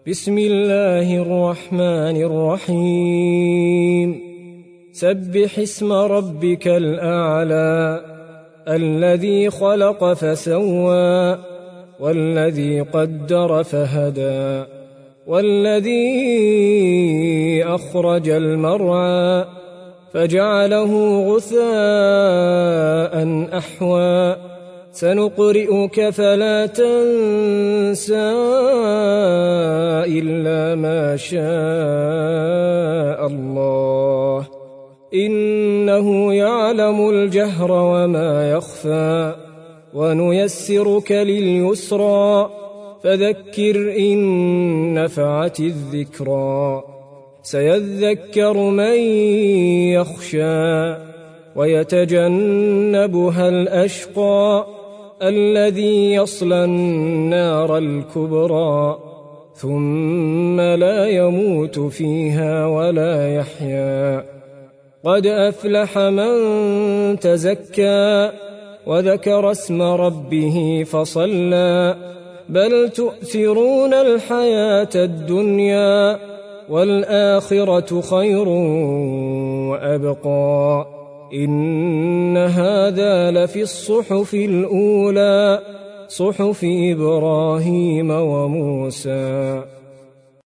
بسم الله الرحمن الرحيم سبح اسم ربك الأعلى الذي خلق فسوى والذي قدر فهدى والذي أخرج المرعى فجعله غثاء أحوى سنقرئك فلا تنسى إلا ما شاء الله إنه يعلم الجهر وما يخفى ونيسرك لليسرى فذكر إن نفعت الذكرى سيذكر من يخشى ويتجنبها الأشقى الذي يصلى النار الكبرى ثم لا يموت فيها ولا يحيا قد أفلح من تزكى وذكر اسم ربه فصلى بل تؤثرون الحياة الدنيا والآخرة خير وأبقى إن هذا لفي الصحف الأولى صحف إبراهيم وموسى